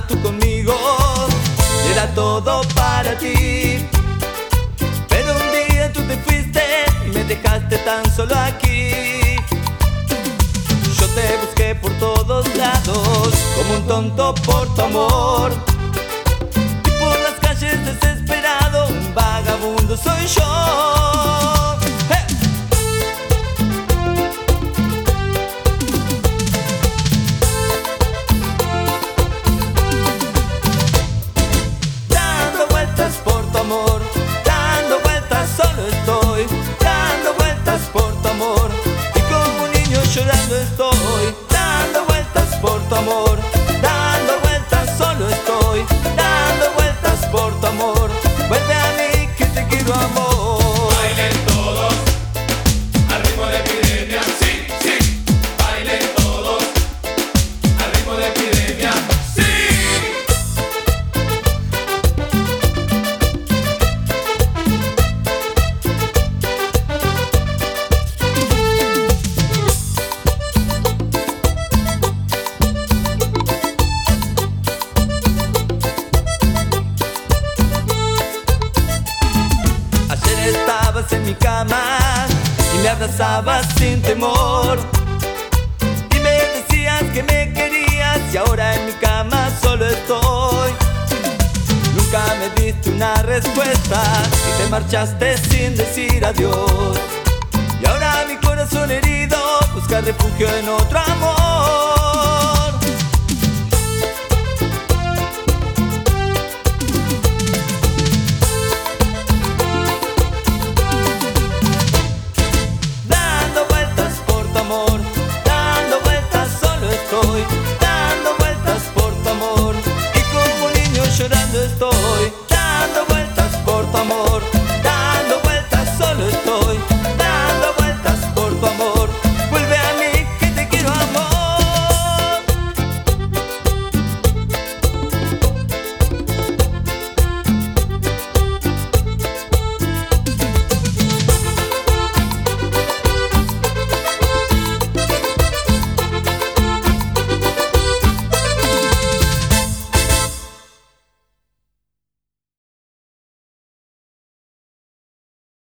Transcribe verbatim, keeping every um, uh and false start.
tú conmigo y era todo para ti. Pero un día tú te fuiste y me dejaste tan solo aquí. Yo te busqué por todos lados como un tonto por tu amor, y por las calles desesperado un vagabundo soy yo. ¡Hey! Dando vueltas por tu amor, dando vueltas solo estoy, dando vueltas por tu amor, y como un niño llorando estoy, dando vueltas por tu amor, dando vueltas solo estoy, dando vueltas por tu amor. Vuelve a mí que te quiero, amor. Bailen todos al ritmo de epidemia, sí, sí. Bailen todos al ritmo de epidemia, sí. Ayer estabas en mi cama y me abrazabas sin temor, y me decías que me querías, y ahora en mi cama solo estoy. Nunca me diste una respuesta y te marchaste sin decir adiós, y ahora mi corazón herido busca refugio en otro amor.